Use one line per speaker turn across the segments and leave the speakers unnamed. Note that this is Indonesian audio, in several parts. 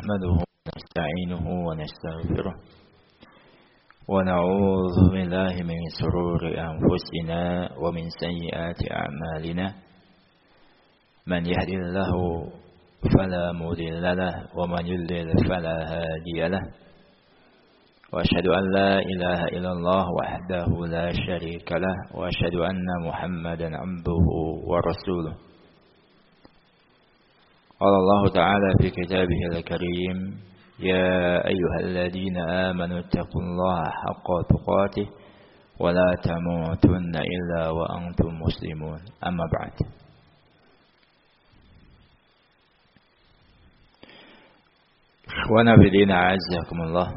نحمده ونستعينه ونستغفره ونعوذ بالله من شرور أنفسنا ومن سيئات أعمالنا من يهد الله فلا مضل له ومن يضلل فلا هادي له وأشهد أن لا إله إلا الله وحده لا شريك له وأشهد أن محمدا عبده ورسوله. قال الله تعالى في كتابه الكريم: يا أيها الذين آمنوا اتقوا الله حق تقاته ولا تموتن إلا وأنتم مسلمون. أما بعد. Ikhwana fillah, a'azzakumullah.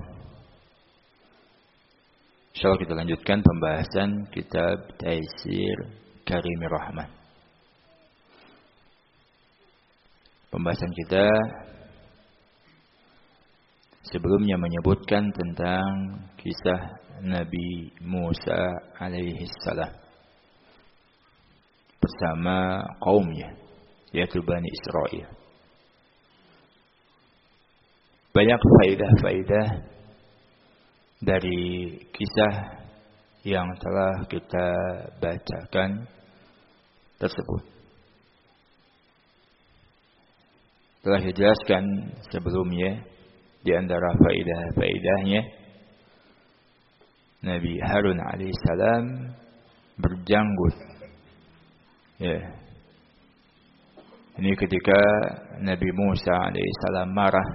Insyaallah kita lanjutkan pembahasan kitab Taisir Karimir Rahman. Pembahasan kita sebelumnya menyebutkan tentang kisah Nabi Musa alaihi salam bersama kaumnya, yaitu Bani Israel. Banyak faidah-faidah dari kisah yang telah kita bacakan tersebut. Telah dijelaskan sebelumnya di antara faidah-faidahnya Nabi Harun alaihissalam berjanggut. Ya. Ini ketika Nabi Musa alaihissalam marah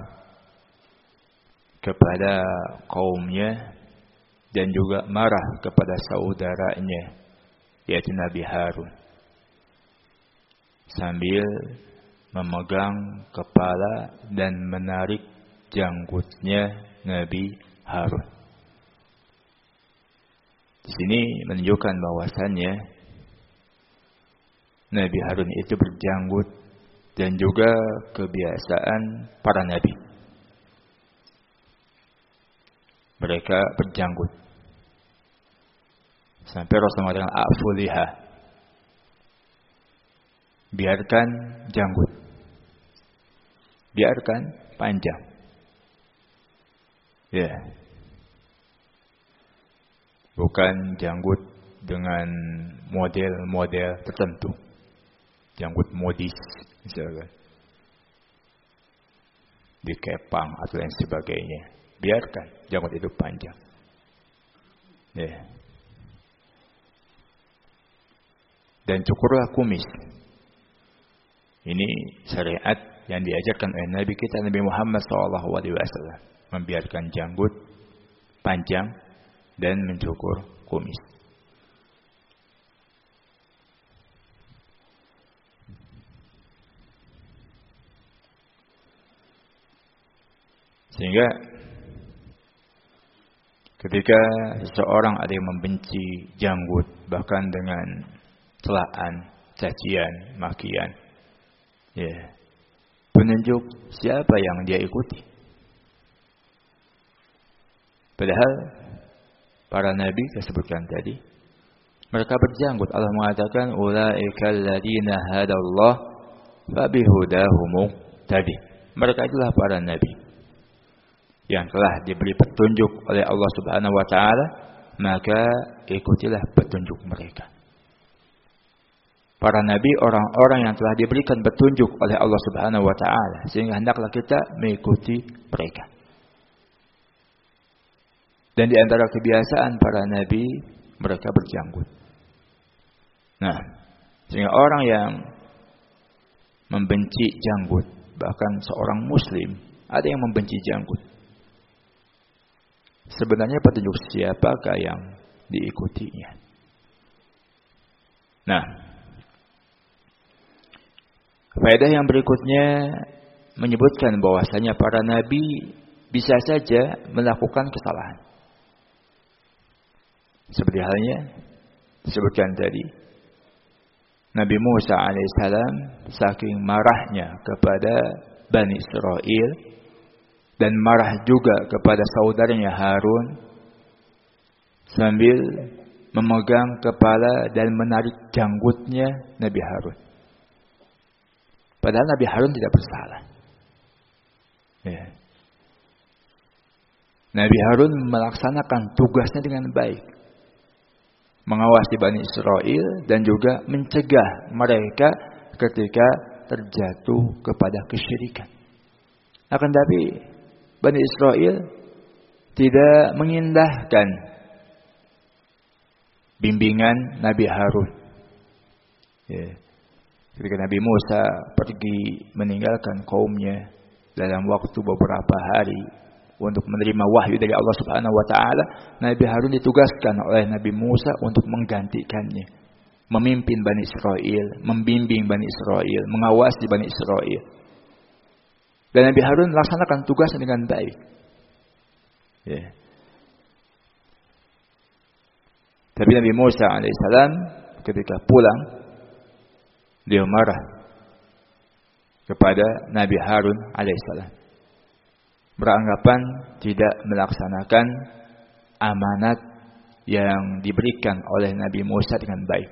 kepada kaumnya dan juga marah kepada saudaranya, yaitu Nabi Harun, sambil memegang kepala dan menarik janggutnya Nabi Harun. Di sini menunjukkan bahwasannya Nabi Harun itu berjanggut dan juga kebiasaan para nabi. Mereka berjanggut. Sampai Rasulullah mengatakan a'fuliha, biarkan janggut, biarkan panjang. Ya, bukan janggut dengan model-model tertentu, janggut modis misalkan, dikepang atau lain sebagainya. Biarkan janggut itu panjang. Ya. Dan cukurlah kumis. Ini syariat yang diajarkan oleh Nabi kita Nabi Muhammad SAW, membiarkan janggut panjang dan mencukur kumis. Sehingga ketika seseorang ada yang membenci janggut, bahkan dengan celaan, cacian, makian, ya, penunjuk siapa yang dia ikuti. Padahal para nabi saya sebutkan tadi, mereka berjanggut. Allah mengatakan ulaikal ladzina hadallah fabihudahum muqtadi. Mereka itulah para nabi yang telah diberi petunjuk oleh Allah Subhanahu wa taala, maka ikutilah petunjuk mereka. Para nabi orang-orang yang telah diberikan petunjuk oleh Allah Subhanahu wa taala, sehingga hendaklah kita mengikuti mereka. Dan di antara kebiasaan para nabi, mereka berjanggut. Nah, sehingga orang yang membenci janggut, bahkan seorang muslim ada yang membenci janggut, sebenarnya petunjuk siapakah yang diikutinya? Nah, faedah yang berikutnya menyebutkan bahwasanya para nabi bisa saja melakukan kesalahan. Seperti halnya disebutkan tadi, Nabi Musa alaihissalam saking marahnya kepada Bani Israel dan marah juga kepada saudaranya Harun, sambil memegang kepala dan menarik janggutnya Nabi Harun. Padahal Nabi Harun tidak bersalah. Ya. Nabi Harun melaksanakan tugasnya dengan baik. Mengawasi Bani Israel dan juga mencegah mereka ketika terjatuh kepada kesyirikan. Akan tapi Bani Israel tidak mengindahkan bimbingan Nabi Harun. Ketika Nabi Musa pergi meninggalkan kaumnya dalam waktu beberapa hari untuk menerima wahyu dari Allah Subhanahu wa taala, Nabi Harun ditugaskan oleh Nabi Musa untuk menggantikannya, memimpin Bani Israel, membimbing Bani Israel, mengawasi Bani Israel. Dan Nabi Harun melaksanakan tugasnya dengan baik. Tapi Nabi Musa alaihissalam ketika pulang, dia marah kepada Nabi Harun alaihissalam, beranggapan tidak melaksanakan amanat yang diberikan oleh Nabi Musa dengan baik.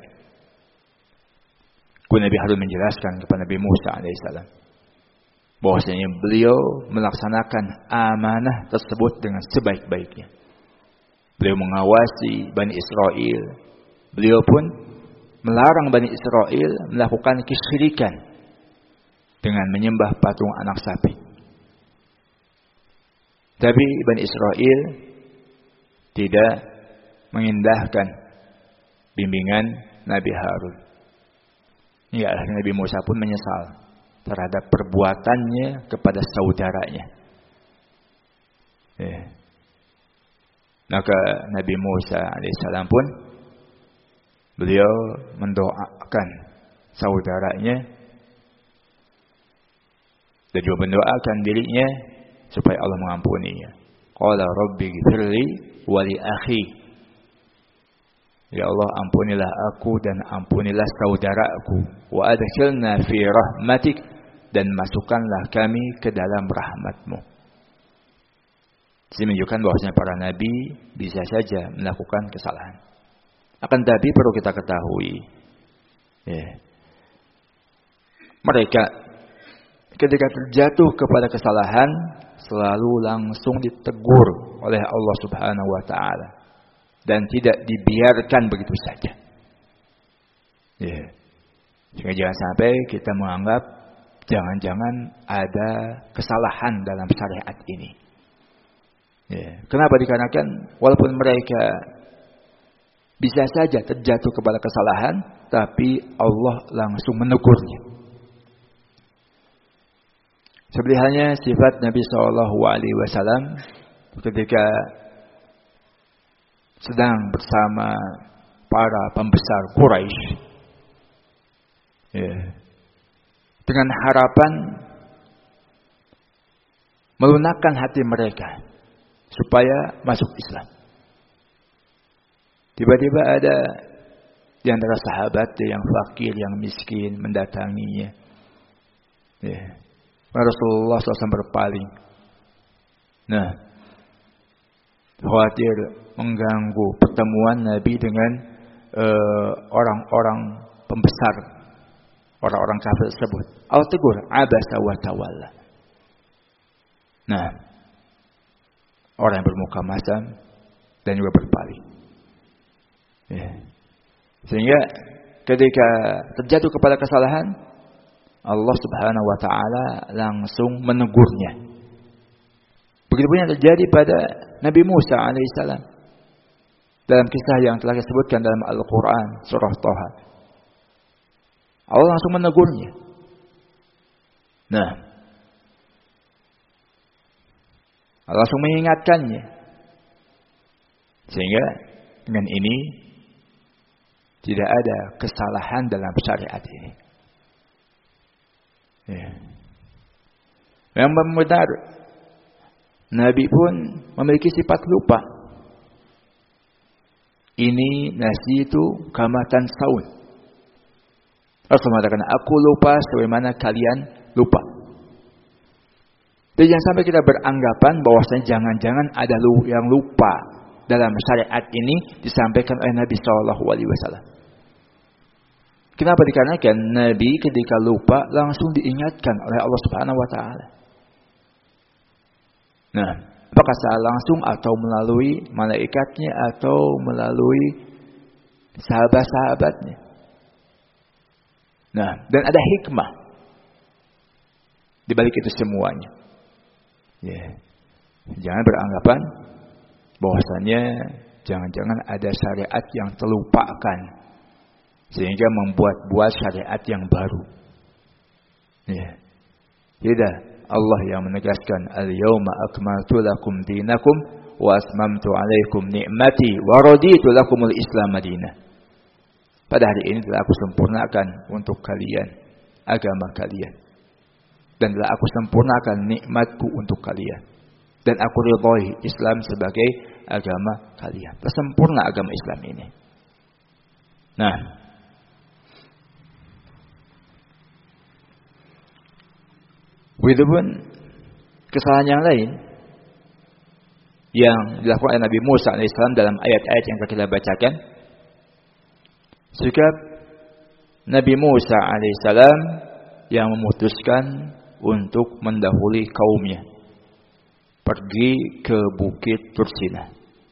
Nabi Harun menjelaskan kepada Nabi Musa alaihissalam bahwasanya beliau melaksanakan amanah tersebut dengan sebaik-baiknya. Beliau mengawasi Bani Israel. Beliau pun melarang Bani Israel melakukan kesyirikan dengan menyembah patung anak sapi. Tapi Bani Israel tidak mengindahkan bimbingan Nabi Harun. Hingga akhirnya Nabi Musa pun menyesal terhadap perbuatannya kepada saudaranya. Maka Nabi Musa alaihissalam pun beliau mendoakan saudaranya dan juga mendoakan dirinya supaya Allah mengampuninya. Qala rabbi ghfirli wa li akhi. Ya Allah, ampunilah aku dan ampunilah saudaraku. Wa adkhilna fi rahmatik, dan masukkanlah kami ke dalam rahmat-Mu. Ini menunjukkan bahwasanya para nabi bisa saja melakukan kesalahan. Akan tapi perlu kita ketahui, mereka ketika terjatuh kepada kesalahan selalu langsung ditegur oleh Allah Subhanahu wa taala dan tidak dibiarkan begitu saja. Sehingga jangan sampai kita menganggap jangan-jangan ada kesalahan dalam syariat ini. Kenapa? Dikarenakan walaupun mereka bisa saja terjatuh kepada kesalahan, tapi Allah langsung menegurnya. Seperti halnya sifat Nabi SAW ketika sedang bersama para pembesar Quraisy, dengan harapan melunakkan hati mereka supaya masuk Islam. Tiba-tiba ada di antara sahabat yang fakir, yang miskin mendatanginya. Rasulullah SAW berpaling. Khawatir mengganggu pertemuan Nabi dengan orang-orang pembesar, orang-orang kafir tersebut. Allah tegur, abasa wa tawalla. Orang yang bermuka masam dan juga berpaling. Sehingga ketika terjatuh kepada kesalahan, Allah Subhanahu wa taala langsung menegurnya. Begitupun yang terjadi pada Nabi Musa alaihissalam dalam kisah yang telah disebutkan dalam Al-Quran surah Thaha. Allah langsung menegurnya. Allah langsung mengingatkannya. Sehingga dengan ini tidak ada kesalahan dalam syariat ini. Memang benar, Nabi pun memiliki sifat lupa. Ini nasi itu kamatan saun. Rasul mengatakan, aku lupa sebagaimana kalian lupa. Dan jangan sampai kita beranggapan bahwasanya jangan-jangan ada yang lupa dalam syariat ini disampaikan oleh Nabi SAW. Kenapa? Dikarenakan Nabi ketika lupa langsung diingatkan oleh Allah Subhanahu wa taala. Apakah secara langsung atau melalui malaikatnya atau melalui sahabat-sahabatnya. Nah, dan ada hikmah di balik itu semuanya. Ya. Jangan beranggapan bahwasanya jangan-jangan ada syariat yang terlupakan sehingga membuat syariat yang baru. Ya. Tidak, Allah yang menegaskan al-yauma akmaltu lakum dinakum wa atmamtu 'alaikum ni'mati wa raditu lakumul Islam madinah. Pada hari ini telah aku sempurnakan untuk kalian agama kalian. Dan telah aku sempurnakan nikmatku untuk kalian. Dan aku ridhoi Islam sebagai agama kalian. Sempurna agama Islam ini. Nah, begitupun kesalahan yang lain yang dilakukan oleh Nabi Musa alaihissalam dalam ayat-ayat yang kita bacakan. Sikap Nabi Musa alaihissalam yang memutuskan untuk mendahului kaumnya pergi ke Bukit Tursina.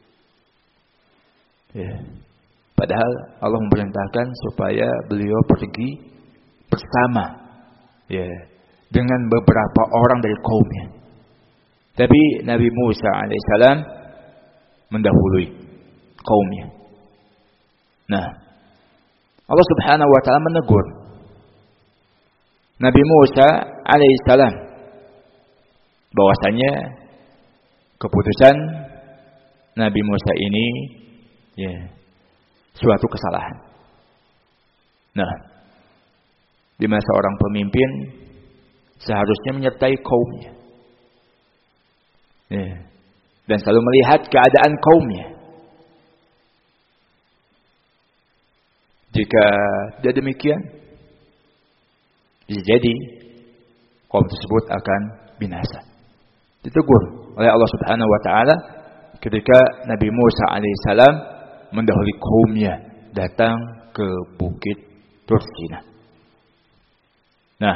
Ya. Padahal Allah memerintahkan supaya beliau pergi bersama, ya, dengan beberapa orang dari kaumnya. Tapi Nabi Musa alaihissalam mendahului kaumnya. Nah, Allah Subhanahu wa taala menegur Nabi Musa alaihissalam bahwasanya keputusan Nabi Musa ini, ya, suatu kesalahan. Nah, di mana seorang pemimpin seharusnya menyertai kaumnya, ya, dan selalu melihat keadaan kaumnya. Jika tidak demikian, bisa jadi kaum tersebut akan binasa. Ditegur oleh Allah Subhanahu wa taala ketika Nabi Musa alaihissalam mendahului kaumnya datang ke Bukit Tursina. Nah,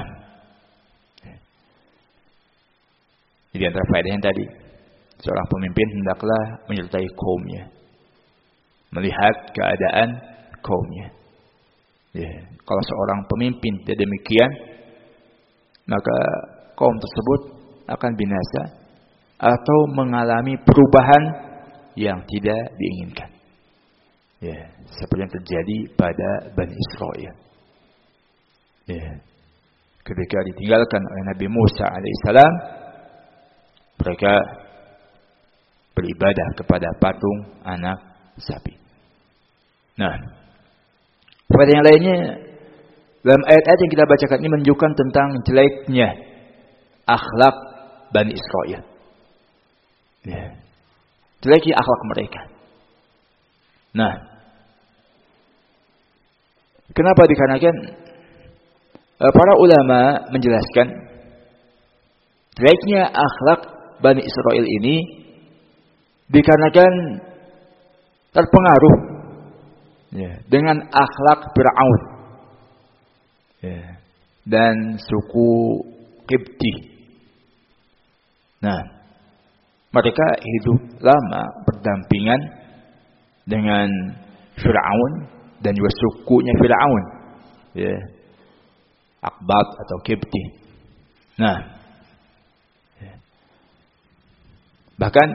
jadi antara faedah yang tadi, seorang pemimpin hendaklah menyertai kaumnya, melihat keadaan kaumnya. Ya, kalau seorang pemimpin tidak demikian, maka kaum tersebut akan binasa atau mengalami perubahan yang tidak diinginkan. Ya, seperti yang terjadi pada Bani Israil. Ya, ketika ditinggalkan oleh Nabi Musa alaihissalam, mereka beribadah kepada patung anak sapi. Nah, faedah yang lainnya dalam ayat-ayat yang kita bacakan ini menunjukkan tentang jeleknya akhlak Bani Israil. Ya, jeleknya akhlak mereka. Nah, kenapa? Dikarenakan para ulama menjelaskan jeleknya akhlak Bani Israil ini dikarenakan terpengaruh, ya, dengan akhlak Fir'aun, ya, dan suku Qibti. Nah, mereka hidup lama berdampingan dengan Fir'aun dan juga sukunya Fir'aun, ya, Aqbat atau Qibti. Nah, ya, bahkan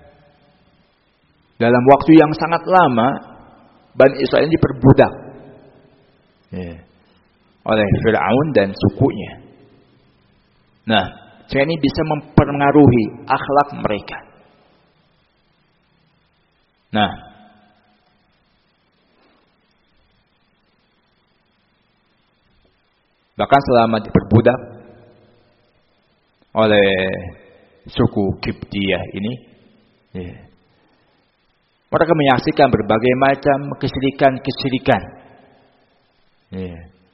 dalam waktu yang sangat lama Bani Israil diperbudak, ya, oleh Fir'aun dan sukunya. Nah, sehingga ini bisa mempengaruhi akhlak mereka. Nah, bahkan selama diperbudak oleh suku Qibtiyah ini, ya, mereka menyaksikan berbagai macam kesyirikan, ya,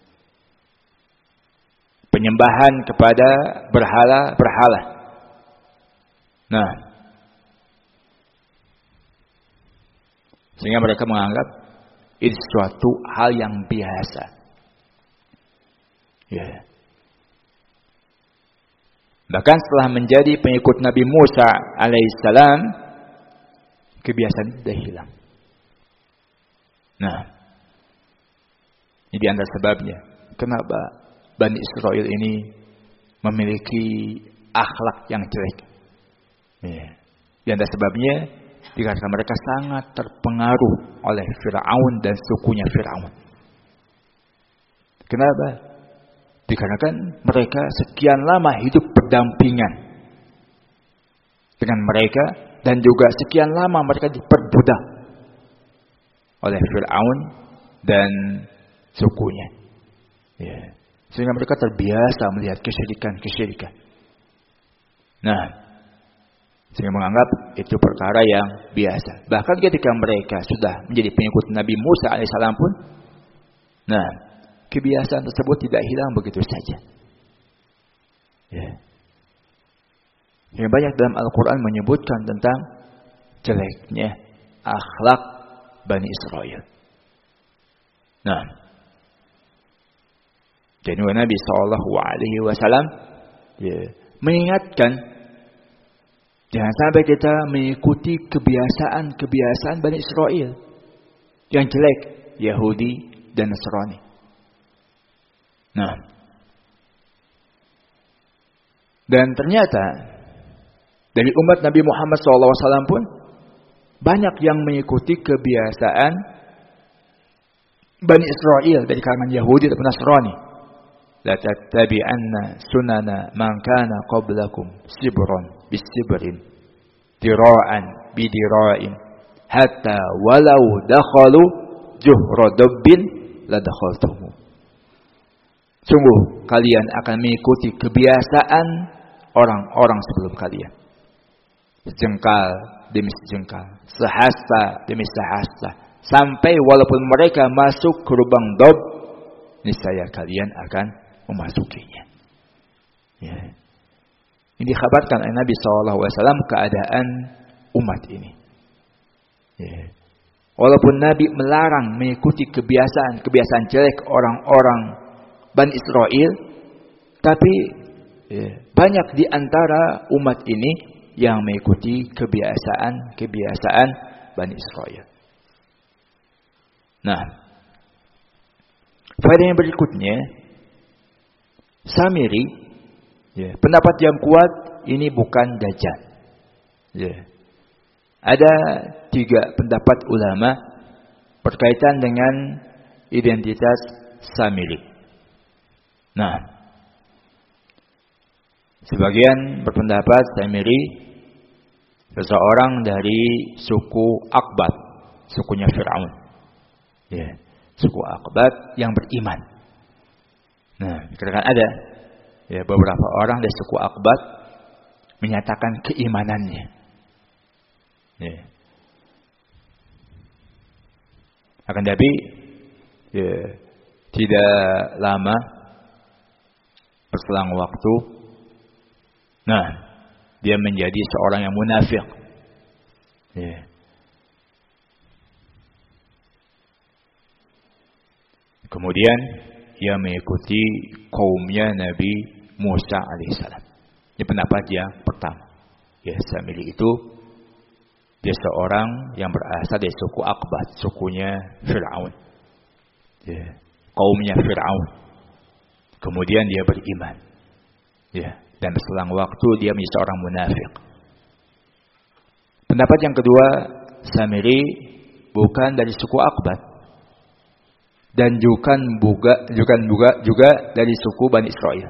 penyembahan kepada berhala. Nah, sehingga mereka menganggap ini suatu hal yang biasa. Ya. Bahkan setelah menjadi pengikut Nabi Musa alaihissalam, kebiasaan itu sudah hilang. Nah, ini di antara sebabnya kenapa Bani Israel ini memiliki akhlak yang jelek. Di antara sebabnya dikarenakan mereka sangat terpengaruh oleh Firaun dan sukunya Firaun. Kenapa? Dikarenakan mereka sekian lama hidup berdampingan dengan mereka dan juga sekian lama mereka diperbudak oleh Firaun dan sukunya. Sehingga mereka terbiasa melihat kesyirikan. Nah, sehingga menganggap itu perkara yang biasa. Bahkan ketika mereka sudah menjadi pengikut Nabi Musa alaihissalam pun, nah, kebiasaan tersebut tidak hilang begitu saja. Yang banyak dalam Al-Quran menyebutkan tentang jeleknya akhlak Bani Israel. Nah, jadi Nabi SAW mengingatkan, jangan sampai kita mengikuti kebiasaan Bani Israel yang jelek, Yahudi dan Nasrani. Nah, dan ternyata dari umat Nabi Muhammad SAW pun banyak yang mengikuti kebiasaan Bani Israel dari kalangan Yahudi dan Nasrani. La tattabi'anna sunana man kana qablakum sibran bisibrin dira'an bidira'in hatta walau dakhalu juhra dabbin la dakhaltumu. Sungguh kalian akan mengikuti kebiasaan orang-orang sebelum kalian. Sejengkal demi sejengkal, sehasta demi sehasta, sampai walaupun mereka masuk ke lubang dob, niscaya kalian akan memasukinya. Ini dikhabarkan oleh Nabi SAW keadaan umat ini. Walaupun Nabi melarang mengikuti kebiasaan jelek orang-orang Bani Israel, tapi banyak di antara umat ini yang mengikuti kebiasaan Bani Israel. Nah, faedah yang berikutnya, Samiri, pendapat yang kuat ini bukan Dajjal. Ada 3 pendapat ulama berkaitan dengan identitas Samiri. Nah, sebagian berpendapat Samiri seseorang dari suku Aqbat, sukunya Firaun. Suku Aqbat yang beriman. Nah, dikatakan ada beberapa orang dari suku Aqbat menyatakan keimanannya. Akan tapi tidak lama berselang waktu, nah, dia menjadi seorang yang munafik. Kemudian ia mengikuti kaumnya Nabi Musa alaihissalam. Ini pendapat yang pertama. Samiri itu dia seorang yang berasal dari suku Aqbat, sukunya Firaun. Kaumnya Firaun. Kemudian dia beriman. Dan berselang waktu dia menjadi seorang munafik. Pendapat yang kedua, Samiri bukan dari suku Aqbat dan juga dari suku Bani Israel.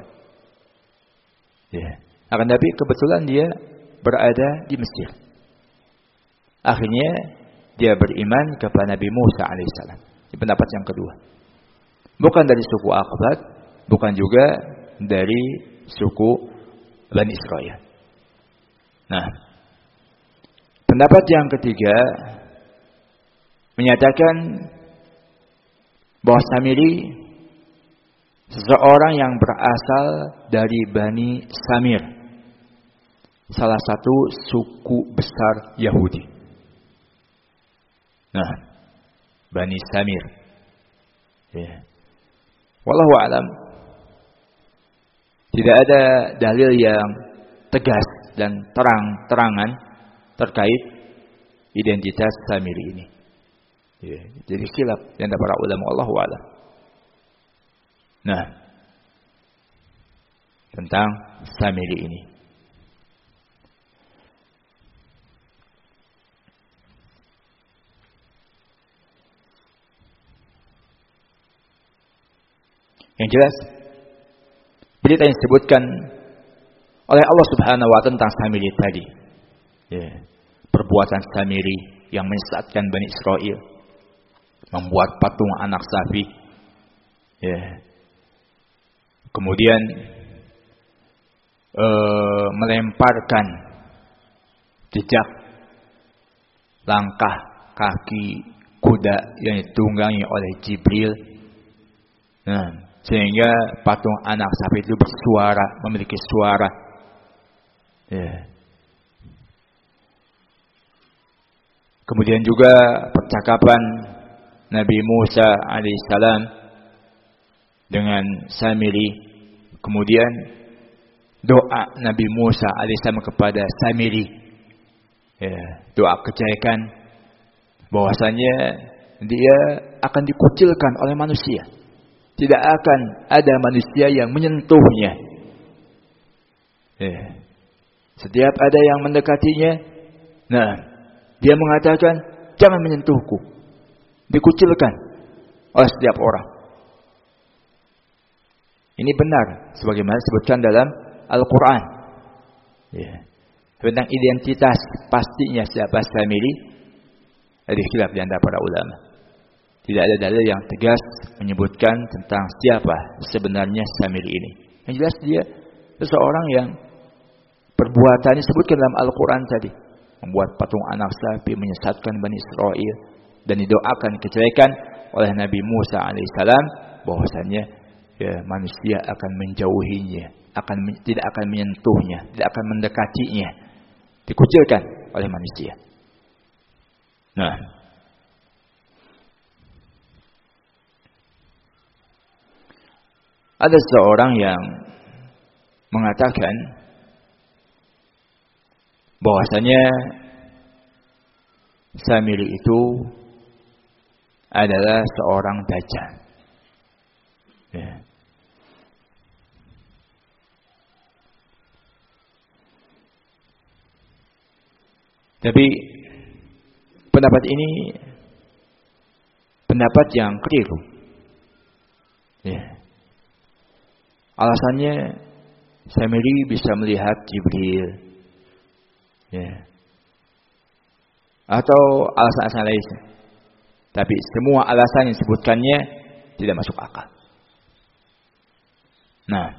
Akan tapi kebetulan dia berada di Mesir. Akhirnya dia beriman kepada Nabi Musa alaihissalam. Ini pendapat yang kedua. Bukan dari suku Aqbat, bukan juga dari suku Bani Israel. Nah, pendapat yang ketiga menyatakan bahwa Samiri seseorang yang berasal dari Bani Samir, salah satu suku besar Yahudi. Nah, Bani Samir. Wallahu a'lam. Tidak ada dalil yang tegas dan terang-terangan terkait identitas Samiri ini. Ya, jadi khilaf di antara para ulama, Allahu a'lam. Nah, tentang Samiri ini. Yang jelas, berita yang disebutkan oleh Allah Subhanahu wa Ta'ala tentang Samiri tadi, ya, perbuatan Samiri yang menyesatkan Bani Israel, membuat patung anak sapi, ya, kemudian melemparkan jejak langkah kaki kuda yang ditunggangi oleh Jibril, nah, sehingga patung anak sapi itu bersuara, memiliki suara. Ya. Kemudian juga percakapan Nabi Musa alaihissalam dengan Samiri. Kemudian doa Nabi Musa alaihissalam kepada Samiri. Ya, doa kejelekan bahwasanya dia akan dikucilkan oleh manusia. Tidak akan ada manusia yang menyentuhnya. Setiap ada yang mendekatinya, nah, dia mengatakan, jangan menyentuhku. Dikucilkan oleh setiap orang. Ini benar, sebagaimana disebutkan dalam Al-Quran. Tentang identitas pastinya siapa Samiri, ada khilaf di antara para ulama. Tidak ada dalil yang tegas menyebutkan tentang siapa sebenarnya Samiri ini. Yang jelas dia seseorang yang perbuatannya disebutkan dalam Al-Quran tadi. Membuat patung anak sapi, menyesatkan Bani Israel. Dan didoakan kejelekan oleh Nabi Musa alaihissalam. Bahwasanya ya, manusia akan menjauhinya. Tidak akan menyentuhnya. Tidak akan mendekatinya. Dikucilkan oleh manusia. Nah, ada seorang yang mengatakan bahwasanya Samiri itu adalah seorang dajjal. Ya. Tapi pendapat ini pendapat yang keliru. Ya. Alasannya Samiri bisa melihat Jibril, ya, atau alasan-alasan lain. Tapi semua alasan yang disebutkannya tidak masuk akal. Nah,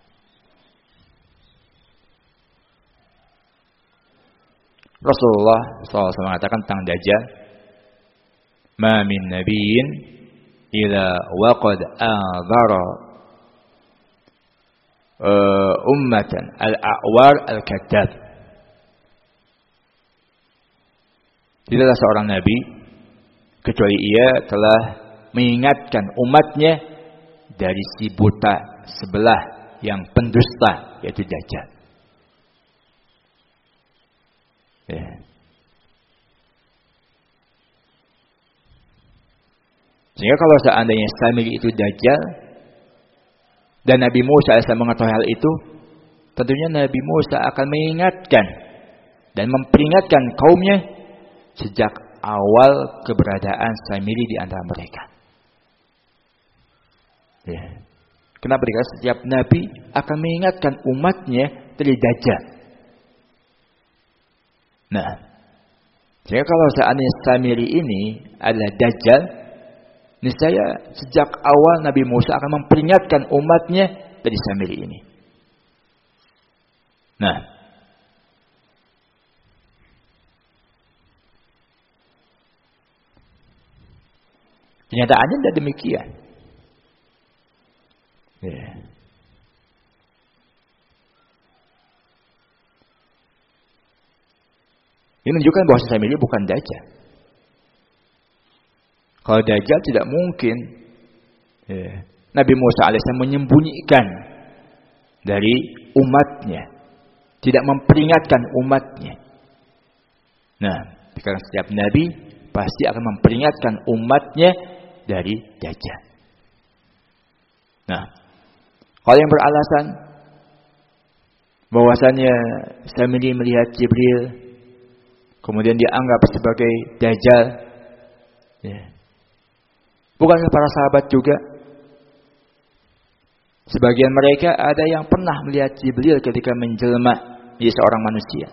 Rasulullah SAW mengatakan tentang Dajjal, "Ma min nabiyyin illa waqad a'dhara ummatan al-a'war al-kadzab." Tidaklah seorang nabi kecuali ia telah mengingatkan umatnya dari si buta sebelah yang pendusta, yaitu Dajjal. Ya. Sehingga kalau seandainya Samiri itu Dajjal dan Nabi Musa AS mengetahui hal itu, tentunya Nabi Musa akan mengingatkan dan memperingatkan kaumnya sejak awal keberadaan Samiri di antara mereka. Ya. Kenapa? Karena setiap Nabi akan mengingatkan umatnya dari Dajjal. Nah, sehingga kalau seandainya Samiri ini adalah Dajjal, niscaya sejak awal Nabi Musa akan memperingatkan umatnya dari Samiri ini. Nah, kenyataannya tidak demikian. Ya. Ini menunjukkan bahwa Samiri bukan Dajjal. Kalau Dajjal tidak mungkin Nabi Musa AS menyembunyikan dari umatnya. tidak memperingatkan umatnya. Nah, karena setiap nabi pasti akan memperingatkan umatnya dari Dajjal. Nah, kalau yang beralasan bahwasanya Samiri melihat Jibril, kemudian dianggap sebagai Dajjal, ya. Bukankah para sahabat juga? Sebagian mereka ada yang pernah melihat Jibril ketika menjelma menjadi seorang manusia.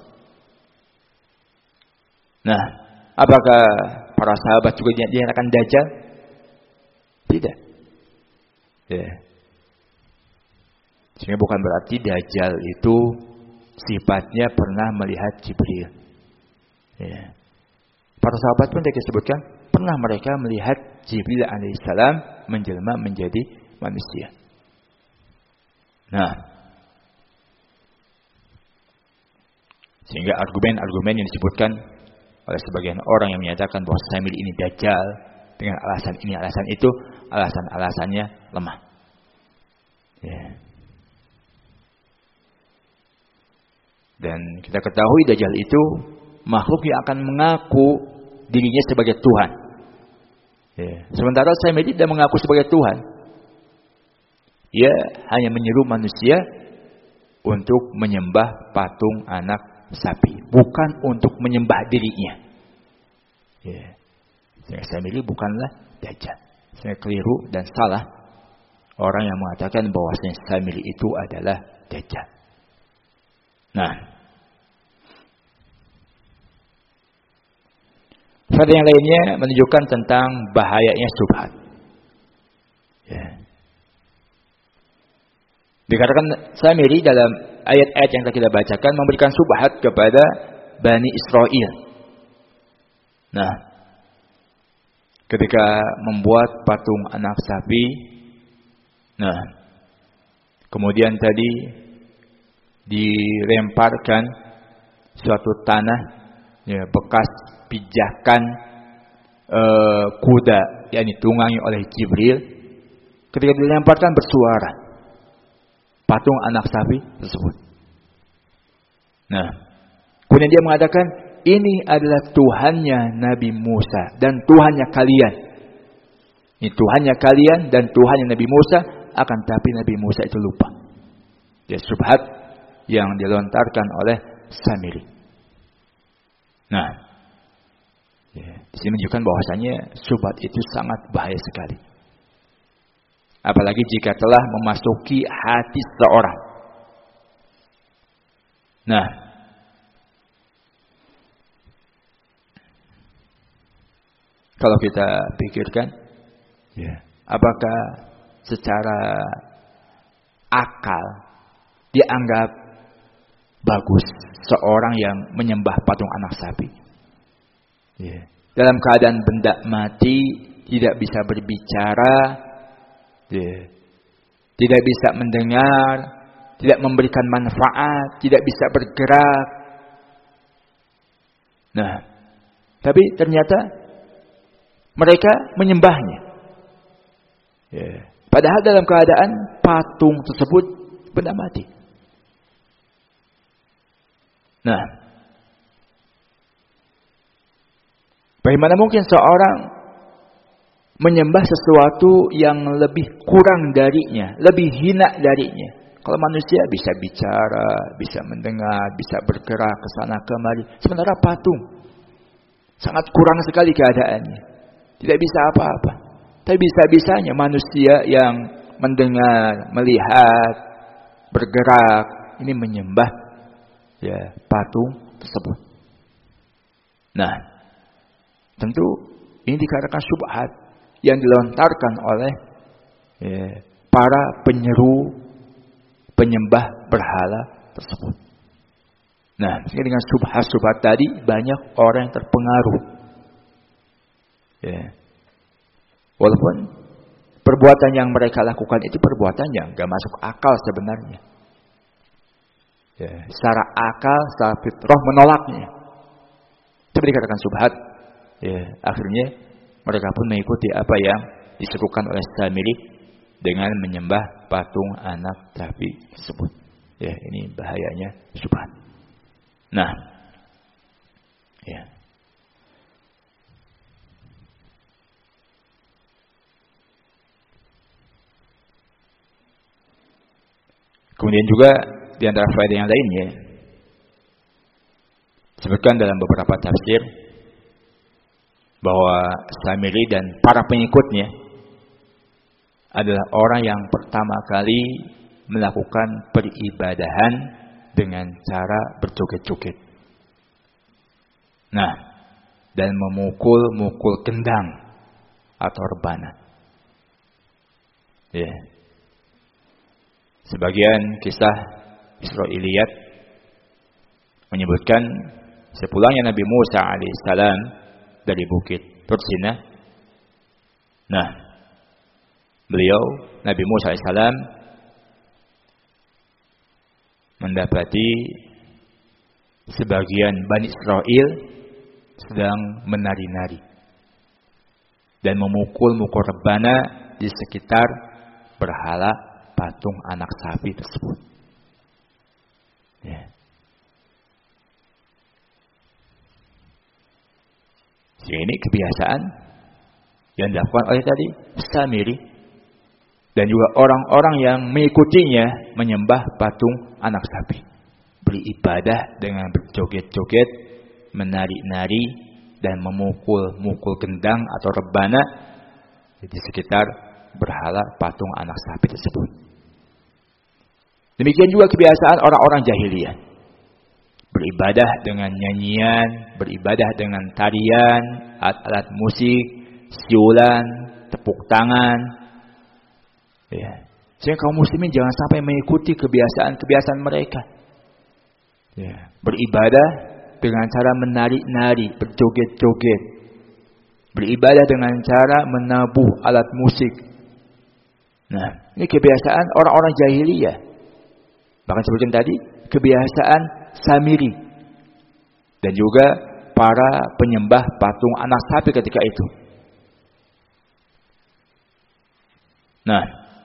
Nah, apakah para sahabat juga dinyatakan Dajjal? Tidak. Ya. Sehingga bukan berarti Dajjal itu sifatnya pernah melihat Jibril. Ya. Para sahabat pun disebutkan pernah mereka melihat Jibril alaihissalam menjelma menjadi manusia. Nah, sehingga argumen-argumen yang disebutkan oleh sebagian orang yang menyatakan bahwa Samiri ini Dajjal dengan alasan ini, alasan itu, alasan-alasannya lemah. Ya. Dan kita ketahui Dajjal itu makhluk yang akan mengaku dirinya sebagai Tuhan. Ya. Sementara Samiri tidak mengaku sebagai Tuhan. Ia hanya menyeru manusia untuk menyembah patung anak sapi, bukan untuk menyembah dirinya. Ya. Samiri bukanlah Dajjal. Saya keliru dan salah orang yang mengatakan bahwasanya Samiri itu adalah Dajjal. Nah, faedah yang lainnya menunjukkan tentang bahayanya syubhat. Ya. Dikatakan Samiri dalam ayat-ayat yang kita bacakan memberikan syubhat kepada Bani Israel. Nah, ketika membuat patung anak sapi, nah, kemudian tadi dilemparkan suatu tanah, ya, bekas pijakan kuda yang ditunggangi oleh Jibril. Ketika dilemparkan bersuara patung anak sapi tersebut. Nah, kemudian dia mengatakan, ini adalah Tuhannya Nabi Musa dan Tuhannya kalian. Ini Tuhannya kalian dan Tuhannya Nabi Musa, akan tapi Nabi Musa itu lupa. Dia syubhat yang dilontarkan oleh Samiri. Nah, ya, di sini menunjukkan bahwasanya syubhat itu sangat bahaya sekali. Apalagi jika telah memasuki hati seseorang. Nah, kalau kita pikirkan, ya, apakah secara akal dianggap bagus seorang yang menyembah patung anak sapi? Ya. Dalam keadaan benda mati, tidak bisa berbicara, ya, tidak bisa mendengar, tidak memberikan manfaat, tidak bisa bergerak. Nah, tapi ternyata mereka menyembahnya. Ya. Padahal dalam keadaan patung tersebut benda mati. Nah, bagaimana mungkin seorang menyembah sesuatu yang lebih kurang darinya, lebih hina darinya? Kalau manusia bisa bicara, bisa mendengar, bisa bergerak ke sana kemari, sementara patung sangat kurang sekali keadaannya, tidak bisa apa-apa. Tapi bisa-bisanya manusia yang mendengar, melihat, bergerak, ini menyembah, ya, patung tersebut. Nah, tentu ini dikatakan syubhat yang dilontarkan oleh, ya, para penyeru penyembah berhala tersebut. Nah, dengan syubhat-syubhat tadi banyak orang yang terpengaruh. Ya. Walaupun perbuatan yang mereka lakukan itu perbuatan yang gak masuk akal sebenarnya. Ya, secara akal, secara fitrah menolaknya. Tapi dikatakan syubhat. Ya, akhirnya mereka pun mengikuti apa yang diserukan oleh Samiri dengan menyembah patung anak sapi tersebut. Ya, ini bahayanya syubhat. Nah, ya. Kemudian juga di antara faedah yang lainnya disebutkan dalam beberapa tafsir bahwa Samiri dan para pengikutnya adalah orang yang pertama kali melakukan peribadahan dengan cara berjoget-joget. Nah, dan memukul-mukul kendang atau rebana. Ya. Sebagian kisah Israiliyat menyebutkan sepulangnya Nabi Musa alaihissalam dari bukit Tursinah. Nah, beliau Nabi Musa alaihissalam mendapati sebagian Bani Israel sedang menari-nari dan memukul-mukul rebana di sekitar berhala patung anak sapi tersebut. Ya. Ini kebiasaan yang dilakukan oleh tadi Samiri dan juga orang-orang yang mengikutinya menyembah patung anak sapi, beribadah dengan berjoget-joget, menari-nari dan memukul-mukul gendang atau rebana di sekitar berhala patung anak sapi tersebut. Demikian juga kebiasaan orang-orang jahiliyah, beribadah dengan nyanyian, beribadah dengan tarian, alat-alat musik, siulan, tepuk tangan. Ya. Sehingga kaum muslimin jangan sampai mengikuti kebiasaan-kebiasaan mereka. Ya. Beribadah dengan cara menari-nari, berjoget-joget. Beribadah dengan cara menabuh alat musik. Nah, ini kebiasaan orang-orang jahiliyah. Bahkan sebutkan tadi, kebiasaan Samiri. Dan juga para penyembah patung anak sapi ketika itu. Nah,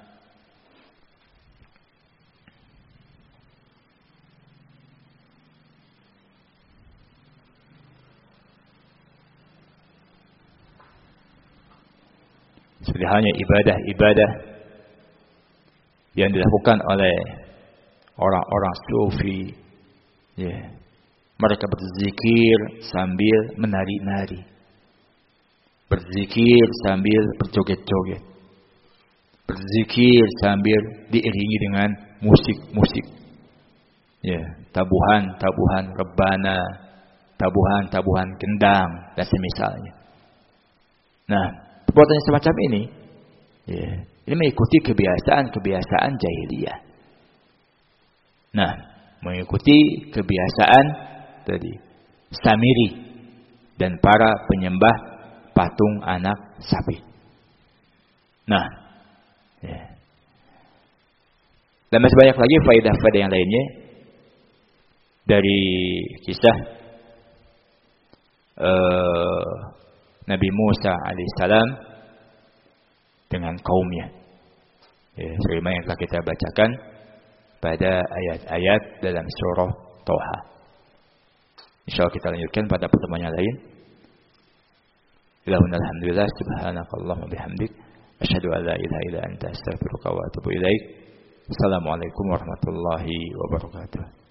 seperti halnya ibadah-ibadah yang dilakukan oleh orang-orang sufi, ya. Mereka berzikir sambil menari-nari, berzikir sambil berjoget-joget, berzikir sambil diiringi dengan musik-musik, ya, tabuhan-tabuhan rebana, tabuhan-tabuhan kendang dan semisalnya. Nah, perbuatan semacam ini, ya, ini mengikuti kebiasaan-kebiasaan jahiliyah. Nah, mengikuti kebiasaan tadi Samiri dan para penyembah patung anak sapi. Nah, ya. Dan masih banyak lagi faedah-faedah yang lainnya dari kisah Nabi Musa alaihissalam dengan kaumnya. Ya, sebagaimana yang telah kita bacakan pada ayat-ayat dalam surah Toha. Insyaallah kita lanjutkan pada pertemuan yang lain. Alhamdulillah, subhanakallahumma bihamdik, asyhadu an la ilaha illa anta, astaghfiruka wa atubu ilaik. Assalamualaikum warahmatullahi wabarakatuh.